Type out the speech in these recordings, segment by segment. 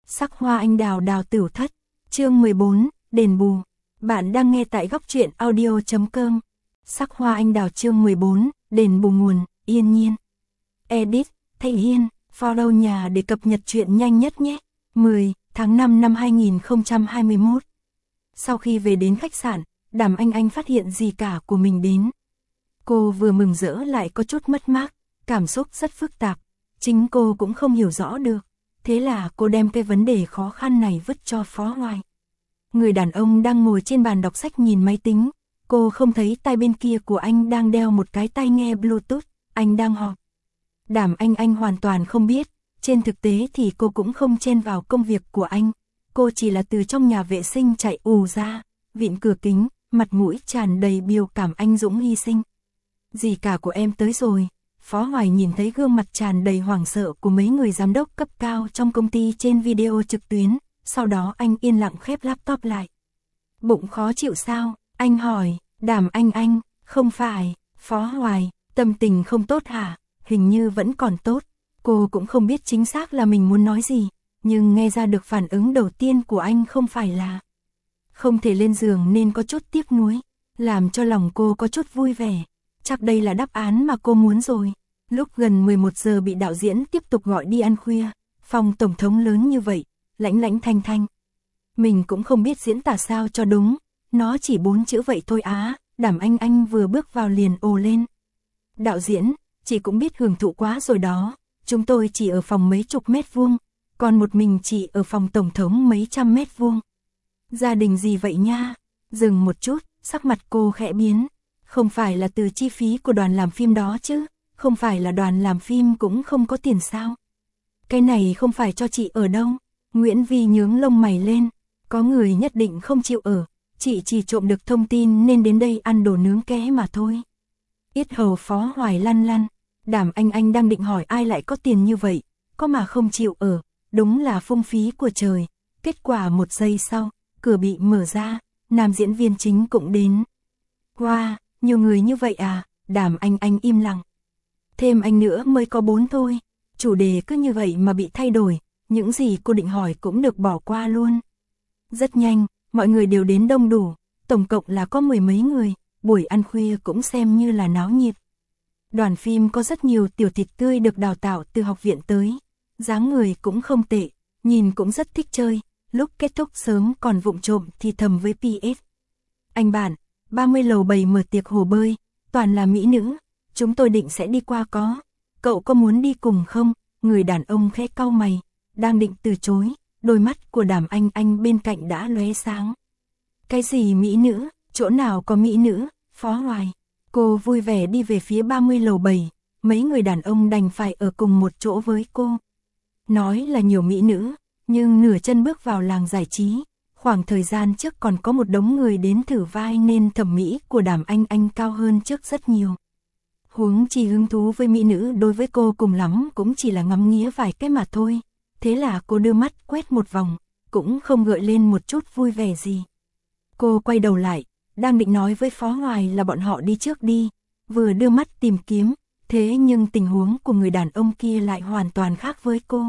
Sắc hoa anh đào đào tửu thất, chương 14, đền bù. Bạn đang nghe tại góc truyện audio.com. Sắc hoa anh đào chương 14, đền bù nguồn, Yên Nhiên. Edit, Thanh Yên, follow nhà để cập nhật chuyện nhanh nhất nhé. 10 tháng 5 năm 2021. Sau khi về đến khách sạn, Đàm Anh phát hiện dì cả của mình đến. Cô vừa mừng rỡ lại có chút mất mát, cảm xúc rất phức tạp, chính cô cũng không hiểu rõ được. Thế là cô đem cái vấn đề khó khăn này vứt cho Phó Hoài. Người đàn ông đang ngồi trên bàn đọc sách nhìn máy tính, cô không thấy tai bên kia của anh đang đeo một cái tai nghe Bluetooth, anh đang họp. Đàm Anh hoàn toàn không biết, trên thực tế thì cô cũng không chen vào công việc của anh, cô chỉ là từ trong nhà vệ sinh chạy ù ra, vịn cửa kính, mặt mũi tràn đầy biểu cảm anh dũng hy sinh. Dì cả của em tới rồi. Phó Hoài nhìn thấy gương mặt tràn đầy hoảng sợ của mấy người giám đốc cấp cao trong công ty trên video trực tuyến, sau đó anh yên lặng khép laptop lại. Bụng khó chịu sao? Anh hỏi. Đàm Anh, không phải. Phó Hoài, tâm tình không tốt hả? Hình như vẫn còn tốt. Cô cũng không biết chính xác là mình muốn nói gì, nhưng nghe ra được phản ứng đầu tiên của anh không phải là không thể lên giường nên có chút tiếc nuối, làm cho lòng cô có chút vui vẻ. Chắc đây là đáp án mà cô muốn rồi. Lúc gần 11 giờ bị đạo diễn tiếp tục gọi đi ăn khuya, phòng tổng thống lớn như vậy, lãnh thanh. Mình cũng không biết diễn tả sao cho đúng, nó chỉ 4 chữ vậy thôi á. Đàm Anh vừa bước vào liền ồ lên. Đạo diễn, chị cũng biết hưởng thụ quá rồi đó, chúng tôi chỉ ở phòng mấy chục mét vuông, còn một mình chị ở phòng tổng thống mấy trăm mét vuông. Gia đình gì vậy nha? Dừng một chút, sắc mặt cô khẽ biến. Không phải là từ chi phí của đoàn làm phim đó chứ, không phải là đoàn làm phim cũng không có tiền sao? Cái này không phải cho chị ở đâu. Nguyễn Vi nhướng lông mày lên, có người nhất định không chịu ở, chị chỉ trộm được thông tin nên đến đây ăn đồ nướng ké mà thôi. Yết hầu Phó Hoài lăn, Đàm Anh đang định hỏi ai lại có tiền như vậy, có mà không chịu ở, đúng là phung phí của trời. Kết quả một giây sau, cửa bị mở ra, nam diễn viên chính cũng đến. Wow, nhiều người như vậy à? Đàm Anh im lặng. Thêm anh nữa mới có 4 thôi. Chủ đề cứ như vậy mà bị thay đổi, những gì cô định hỏi cũng được bỏ qua luôn. Rất nhanh, mọi người đều đến đông đủ, tổng cộng là có 10 mấy người, buổi ăn khuya cũng xem như là náo nhiệt. Đoàn phim có rất nhiều tiểu thịt tươi được đào tạo từ học viện tới, dáng người cũng không tệ, nhìn cũng rất thích chơi, lúc kết thúc sớm còn vụng trộm thì thầm với PS. Anh bạn, 30 lầu 7 mở tiệc hồ bơi, toàn là mỹ nữ, chúng tôi định sẽ đi qua có. Cậu có muốn đi cùng không? Người đàn ông khẽ cau mày, đang định từ chối, đôi mắt của Đàm Anh bên cạnh đã lóe sáng. Cái gì mỹ nữ, chỗ nào có mỹ nữ? Phó Hoài. Cô vui vẻ đi về phía 30 lầu 7, mấy người đàn ông đành phải ở cùng một chỗ với cô. Nói là nhiều mỹ nữ, nhưng nửa chân bước vào làng giải trí. Khoảng thời gian trước còn có một đống người đến thử vai nên thẩm mỹ của Đàm Anh cao hơn trước rất nhiều. Huống chi hứng thú với mỹ nữ đối với cô cùng lắm cũng chỉ là ngắm nghía vài cái mà thôi. Thế là cô đưa mắt quét một vòng, cũng không gợi lên một chút vui vẻ gì. Cô quay đầu lại, đang định nói với Phó Hoài là bọn họ đi trước đi, vừa đưa mắt tìm kiếm, thế nhưng tình huống của người đàn ông kia lại hoàn toàn khác với cô.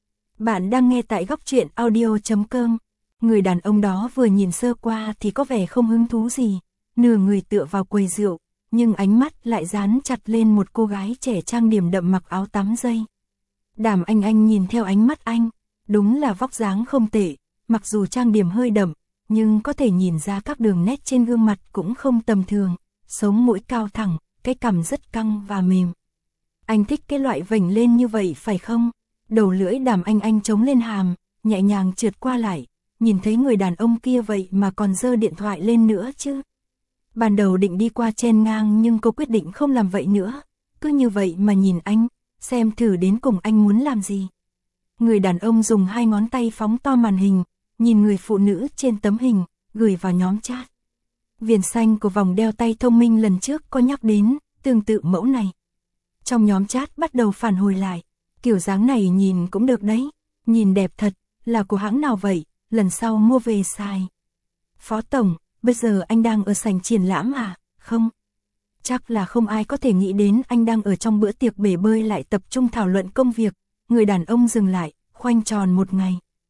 Bạn đang nghe tại góc truyện audio.com. Người đàn ông đó vừa nhìn sơ qua thì có vẻ không hứng thú gì, nửa người tựa vào quầy rượu, nhưng ánh mắt lại dán chặt lên một cô gái trẻ trang điểm đậm mặc áo tắm dây. Đàm Anh nhìn theo ánh mắt anh, đúng là vóc dáng không tệ, mặc dù trang điểm hơi đậm, nhưng có thể nhìn ra các đường nét trên gương mặt cũng không tầm thường, sống mũi cao thẳng, cái cằm rất căng và mềm. Anh thích cái loại vểnh lên như vậy phải không? Đầu lưỡi Đàm Anh chống lên hàm, nhẹ nhàng trượt qua lại. Nhìn thấy người đàn ông kia vậy mà còn giơ điện thoại lên nữa chứ. Ban đầu định đi qua chen ngang nhưng cô quyết định không làm vậy nữa. Cứ như vậy mà nhìn anh, xem thử đến cùng anh muốn làm gì. Người đàn ông dùng 2 ngón tay phóng to màn hình, nhìn người phụ nữ trên tấm hình, gửi vào nhóm chat. Viền xanh của vòng đeo tay thông minh lần trước có nhắc đến, tương tự mẫu này. Trong nhóm chat bắt đầu phản hồi lại, kiểu dáng này nhìn cũng được đấy, nhìn đẹp thật, là của hãng nào vậy? Lần sau mua về xài. Phó Tổng, bây giờ anh đang ở sảnh triển lãm à? Không. Chắc là không ai có thể nghĩ đến anh đang ở trong bữa tiệc bể bơi lại tập trung thảo luận công việc. Người đàn ông dừng lại, khoanh tròn một ngày.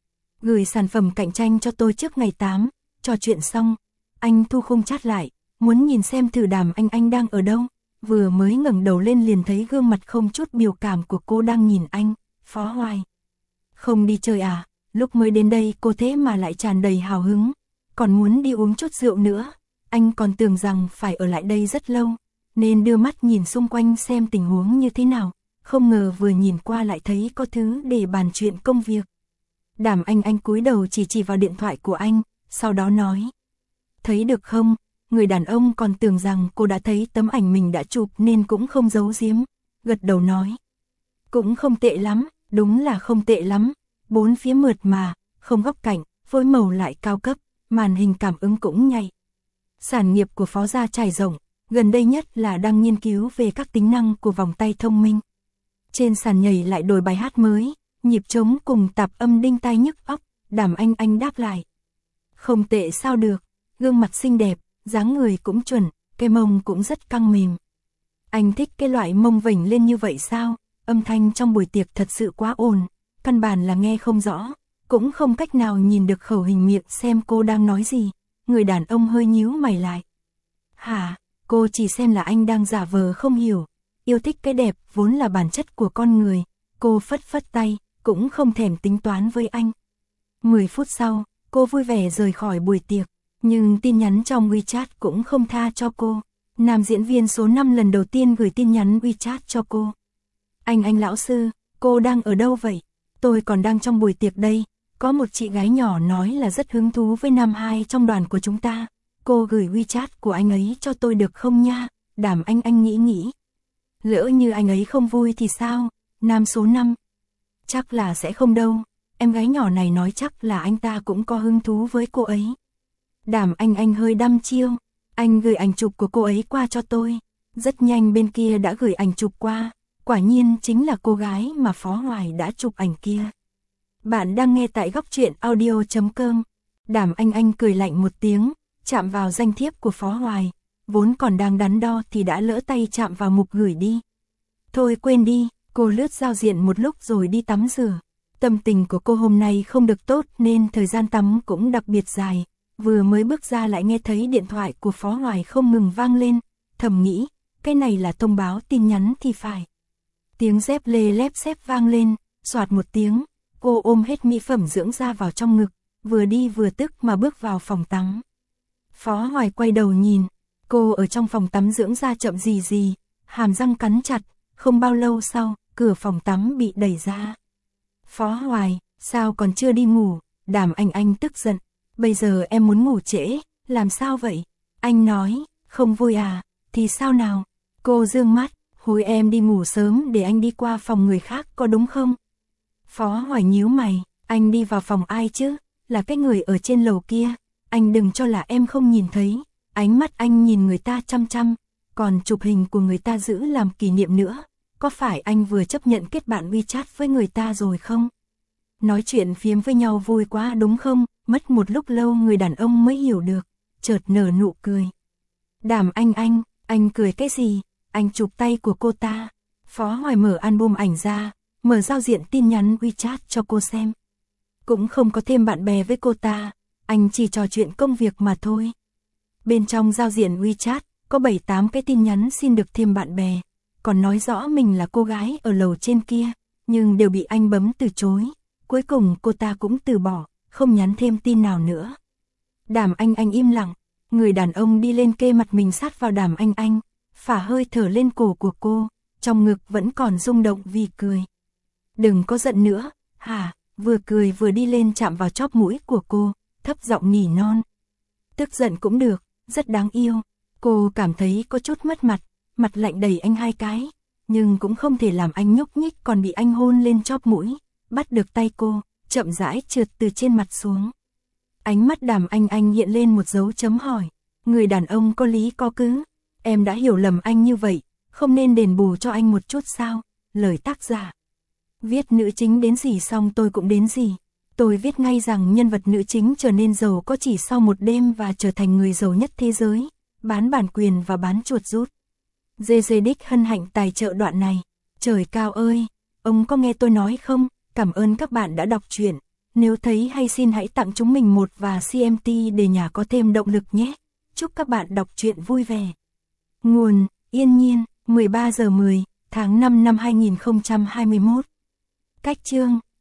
gửi sản phẩm cạnh tranh cho tôi trước ngày 8, trò chuyện xong, anh thu khung chat lại, muốn nhìn xem thử Đàm Anh đang ở đâu, vừa mới ngẩng đầu lên liền thấy gương mặt không chút biểu cảm của cô đang nhìn anh, Phó Hoài. Không đi chơi à, lúc mới đến đây cô thế mà lại tràn đầy hào hứng, còn muốn đi uống chút rượu nữa, anh còn tưởng rằng phải ở lại đây rất lâu, nên đưa mắt nhìn xung quanh xem tình huống như thế nào, không ngờ vừa nhìn qua lại thấy có thứ để bàn chuyện công việc. Đàm Anh cúi đầu chỉ vào điện thoại của anh, sau đó nói. Thấy được không, người đàn ông còn tưởng rằng cô đã thấy tấm ảnh mình đã chụp nên cũng không giấu giếm, gật đầu nói. Cũng không tệ lắm, đúng là không tệ lắm, bốn phía mượt mà, không góc cạnh, phối màu lại cao cấp, màn hình cảm ứng cũng nhạy. Sản nghiệp của Phó gia trải rộng, gần đây nhất là đang nghiên cứu về các tính năng của vòng tay thông minh. Trên sàn nhảy lại đổi bài hát mới, nhịp trống cùng tạp âm đinh tai nhức óc, Đàm Anh đáp lại. Không tệ sao được, gương mặt xinh đẹp, dáng người cũng chuẩn, cái mông cũng rất căng mềm. Anh thích cái loại mông vểnh lên như vậy sao? Âm thanh trong buổi tiệc thật sự quá ồn, căn bản là nghe không rõ, cũng không cách nào nhìn được khẩu hình miệng xem cô đang nói gì. Người đàn ông hơi nhíu mày lại. Hả, cô chỉ xem là anh đang giả vờ không hiểu, yêu thích cái đẹp vốn là bản chất của con người, cô phất phất tay, cũng không thèm tính toán với anh. 10 phút sau, cô vui vẻ rời khỏi buổi tiệc, nhưng tin nhắn trong WeChat cũng không tha cho cô. Nam diễn viên số 5 lần đầu tiên gửi tin nhắn WeChat cho cô. Anh lão sư, cô đang ở đâu vậy? Tôi còn đang trong buổi tiệc đây, có một chị gái nhỏ nói là rất hứng thú với nam 2 trong đoàn của chúng ta. Cô gửi WeChat của anh ấy cho tôi được không nha? Đàm Anh nghĩ. Lỡ như anh ấy không vui thì sao? Nam số 5. Chắc là sẽ không đâu, em gái nhỏ này nói chắc là anh ta cũng có hứng thú với cô ấy. Đàm Anh hơi đăm chiêu, anh gửi ảnh chụp của cô ấy qua cho tôi. Rất nhanh bên kia đã gửi ảnh chụp qua, quả nhiên chính là cô gái mà Phó Hoài đã chụp ảnh kia. Bạn đang nghe tại góc truyện audio.com. Đàm Anh cười lạnh một tiếng, chạm vào danh thiếp của Phó Hoài, vốn còn đang đắn đo thì đã lỡ tay chạm vào mục gửi đi. Thôi quên đi, cô lướt giao diện một lúc rồi đi tắm rửa. Tâm tình của cô hôm nay không được tốt nên thời gian tắm cũng đặc biệt dài, vừa mới bước ra lại nghe thấy điện thoại của Phó Hoài không ngừng vang lên, thầm nghĩ, cái này là thông báo tin nhắn thì phải. Tiếng dép lê lép xép vang lên, xoạt một tiếng, cô ôm hết mỹ phẩm dưỡng da vào trong ngực, vừa đi vừa tức mà bước vào phòng tắm. Phó Hoài quay đầu nhìn, cô ở trong phòng tắm dưỡng da chậm gì, hàm răng cắn chặt, không bao lâu sau, cửa phòng tắm bị đẩy ra. Phó Hoài, sao còn chưa đi ngủ? Đàm Anh tức giận, bây giờ em muốn ngủ trễ, làm sao vậy? Anh nói, không vui à, thì sao nào? Cô dương mắt, hối em đi ngủ sớm để anh đi qua phòng người khác có đúng không? Phó Hoài nhíu mày, anh đi vào phòng ai chứ? Là cái người ở trên lầu kia, anh đừng cho là em không nhìn thấy, ánh mắt anh nhìn người ta chăm chăm, còn chụp hình của người ta giữ làm kỷ niệm nữa, có phải anh vừa chấp nhận kết bạn WeChat với người ta rồi không? Nói chuyện phiếm với nhau vui quá đúng không? Mất một lúc lâu người đàn ông mới hiểu được, chợt nở nụ cười. Đàm anh cười cái gì? Anh chụp tay của cô ta. Phó Hoài mở album ảnh ra, mở giao diện tin nhắn WeChat cho cô xem. Cũng không có thêm bạn bè với cô ta, anh chỉ trò chuyện công việc mà thôi. Bên trong giao diện WeChat, có 7-8 cái tin nhắn xin được thêm bạn bè, còn nói rõ mình là cô gái ở lầu trên kia, nhưng đều bị anh bấm từ chối. Cuối cùng cô ta cũng từ bỏ, không nhắn thêm tin nào nữa. Đàm Anh im lặng, người đàn ông đi lên kê mặt mình sát vào Đàm Anh, phả hơi thở lên cổ của cô, trong ngực vẫn còn rung động vì cười. Đừng có giận nữa, hả? Vừa cười vừa đi lên chạm vào chóp mũi của cô, thấp giọng nỉ non. Tức giận cũng được, rất đáng yêu. Cô cảm thấy có chút mất mặt, mặt lạnh đẩy anh 2 cái, nhưng cũng không thể làm anh nhúc nhích còn bị anh hôn lên chóp mũi, bắt được tay cô, chậm rãi trượt từ trên mặt xuống. Ánh mắt Đàm Anh hiện lên một dấu chấm hỏi, người đàn ông có lý có cứ, em đã hiểu lầm anh như vậy, không nên đền bù cho anh một chút sao? Lời tác giả. Viết nữ chính đến gì xong tôi cũng đến gì. Tôi viết ngay rằng nhân vật nữ chính trở nên giàu có chỉ sau một đêm và trở thành người giàu nhất thế giới, bán bản quyền và bán chuột rút. GG Đích hân hạnh tài trợ đoạn này. Trời cao ơi, ông có nghe tôi nói không? Cảm ơn các bạn đã đọc truyện. Nếu thấy hay xin hãy tặng chúng mình một và CMT để nhà có thêm động lực nhé. Chúc các bạn đọc truyện vui vẻ. Nguồn: Yên Nhiên, 13 giờ 10, tháng 5 năm 2021. Cách chương: